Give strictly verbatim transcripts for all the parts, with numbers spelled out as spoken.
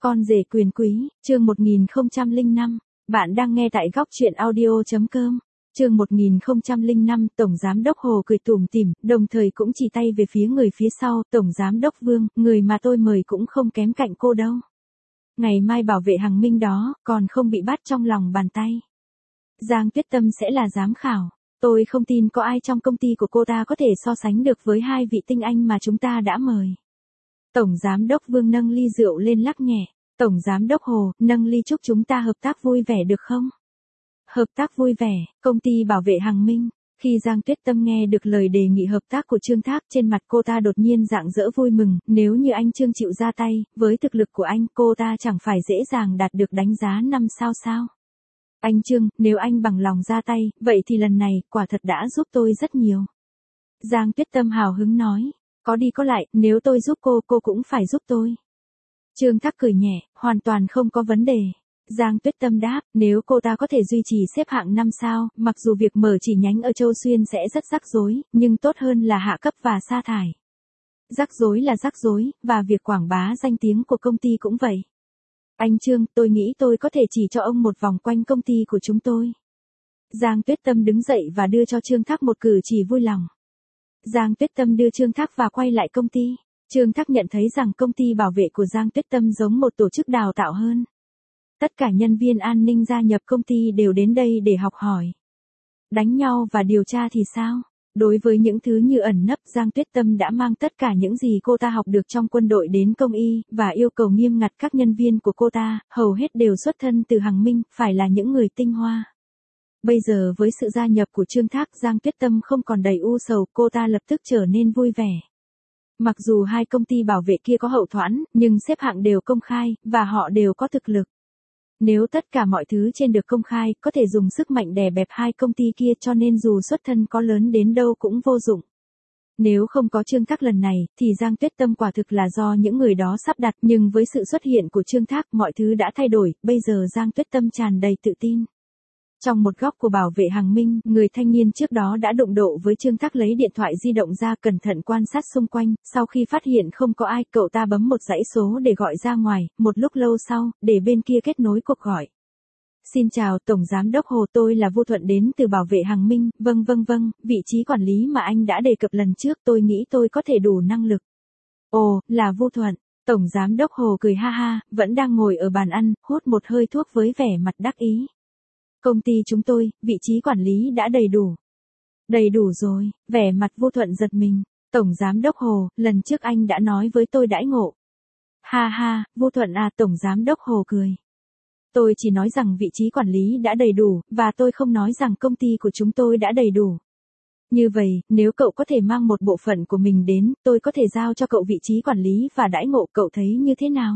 Con rể quyền quý, chương một nghìn không trăm lẻ năm. Bạn đang nghe tại góc truyện audio chấm com. Chương một nghìn không trăm lẻ năm, Tổng Giám đốc Hồ cười tủm tỉm, đồng thời cũng chỉ tay về phía người phía sau, Tổng Giám đốc Vương, người mà tôi mời cũng không kém cạnh cô đâu. Ngày mai bảo vệ Hằng Minh đó, còn không bị bắt trong lòng bàn tay. Giang Tuyết Tâm sẽ là giám khảo. Tôi không tin có ai trong công ty của cô ta có thể so sánh được với hai vị tinh anh mà chúng ta đã mời. Tổng Giám đốc Vương nâng ly rượu lên lắc nhẹ. Tổng Giám đốc Hồ, nâng ly chúc chúng ta hợp tác vui vẻ được không? Hợp tác vui vẻ, công ty bảo vệ Hằng Minh. Khi Giang Tuyết Tâm nghe được lời đề nghị hợp tác của Trương Thác, trên mặt cô ta đột nhiên rạng rỡ vui mừng, nếu như anh Trương chịu ra tay, với thực lực của anh, cô ta chẳng phải dễ dàng đạt được đánh giá năm sao sao. Anh Trương, nếu anh bằng lòng ra tay, vậy thì lần này, quả thật đã giúp tôi rất nhiều. Giang Tuyết Tâm hào hứng nói, có đi có lại, nếu tôi giúp cô, cô cũng phải giúp tôi. Trương Thác cười nhẹ, hoàn toàn không có vấn đề. Giang Tuyết Tâm đáp, nếu cô ta có thể duy trì xếp hạng năm sao, mặc dù việc mở chi nhánh ở Châu Xuyên sẽ rất rắc rối, nhưng tốt hơn là hạ cấp và sa thải. Rắc rối là rắc rối, và việc quảng bá danh tiếng của công ty cũng vậy. Anh Trương, tôi nghĩ tôi có thể chỉ cho ông một vòng quanh công ty của chúng tôi. Giang Tuyết Tâm đứng dậy và đưa cho Trương Thác một cử chỉ vui lòng. Giang Tuyết Tâm đưa Trương Thác và quay lại công ty. Trương Thác nhận thấy rằng công ty bảo vệ của Giang Tuyết Tâm giống một tổ chức đào tạo hơn. Tất cả nhân viên an ninh gia nhập công ty đều đến đây để học hỏi. Đánh nhau và điều tra thì sao? Đối với những thứ như ẩn nấp, Giang Tuyết Tâm đã mang tất cả những gì cô ta học được trong quân đội đến công y, và yêu cầu nghiêm ngặt các nhân viên của cô ta, hầu hết đều xuất thân từ Hằng Minh, phải là những người tinh hoa. Bây giờ với sự gia nhập của Trương Thác, Giang Tuyết Tâm không còn đầy u sầu, cô ta lập tức trở nên vui vẻ. Mặc dù hai công ty bảo vệ kia có hậu thuẫn, nhưng xếp hạng đều công khai, và họ đều có thực lực. Nếu tất cả mọi thứ trên được công khai, có thể dùng sức mạnh đè bẹp hai công ty kia, cho nên dù xuất thân có lớn đến đâu cũng vô dụng. Nếu không có Trương Thác lần này, thì Giang Tuyết Tâm quả thực là do những người đó sắp đặt, nhưng với sự xuất hiện của Trương Thác, mọi thứ đã thay đổi, bây giờ Giang Tuyết Tâm tràn đầy tự tin. Trong một góc của bảo vệ Hằng Minh, người thanh niên trước đó đã đụng độ với Trương Thác lấy điện thoại di động ra cẩn thận quan sát xung quanh, sau khi phát hiện không có ai, cậu ta bấm một dãy số để gọi ra ngoài, một lúc lâu sau, để bên kia kết nối cuộc gọi. Xin chào, Tổng Giám đốc Hồ, tôi là Vu Thuận đến từ bảo vệ Hằng Minh, vâng vâng vâng, vị trí quản lý mà anh đã đề cập lần trước, tôi nghĩ tôi có thể đủ năng lực. Ồ, là Vu Thuận. Tổng Giám đốc Hồ cười ha ha, vẫn đang ngồi ở bàn ăn, hút một hơi thuốc với vẻ mặt đắc ý. Công ty chúng tôi, vị trí quản lý đã đầy đủ. Đầy đủ rồi, vẻ mặt Vu Thuận giật mình. Tổng Giám đốc Hồ, lần trước anh đã nói với tôi đãi ngộ. Ha ha, Vu Thuận à, Tổng Giám đốc Hồ cười. Tôi chỉ nói rằng vị trí quản lý đã đầy đủ, và tôi không nói rằng công ty của chúng tôi đã đầy đủ. Như vậy, nếu cậu có thể mang một bộ phận của mình đến, tôi có thể giao cho cậu vị trí quản lý và đãi ngộ, cậu thấy như thế nào?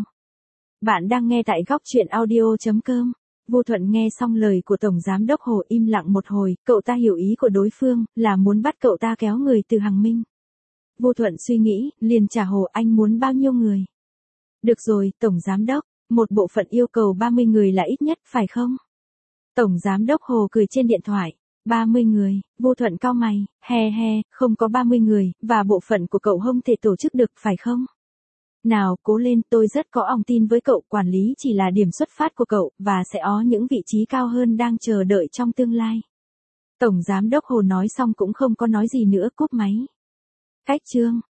Bạn đang nghe tại góc truyện audio chấm com. Vu Thuận nghe xong lời của Tổng Giám đốc Hồ im lặng một hồi, cậu ta hiểu ý của đối phương, là muốn bắt cậu ta kéo người từ Hằng Minh. Vu Thuận suy nghĩ, liền trả Hồ, anh muốn bao nhiêu người? Được rồi, Tổng Giám đốc, một bộ phận yêu cầu ba mươi người là ít nhất, phải không? Tổng Giám đốc Hồ cười trên điện thoại, ba mươi người, Vu Thuận cau mày, he he, không có ba mươi người, và bộ phận của cậu không thể tổ chức được, phải không? Nào, cố lên, tôi rất có lòng tin với cậu, quản lý chỉ là điểm xuất phát của cậu, và sẽ có những vị trí cao hơn đang chờ đợi trong tương lai. Tổng Giám đốc Hồ nói xong cũng không có nói gì nữa, cúp máy. Cách chương.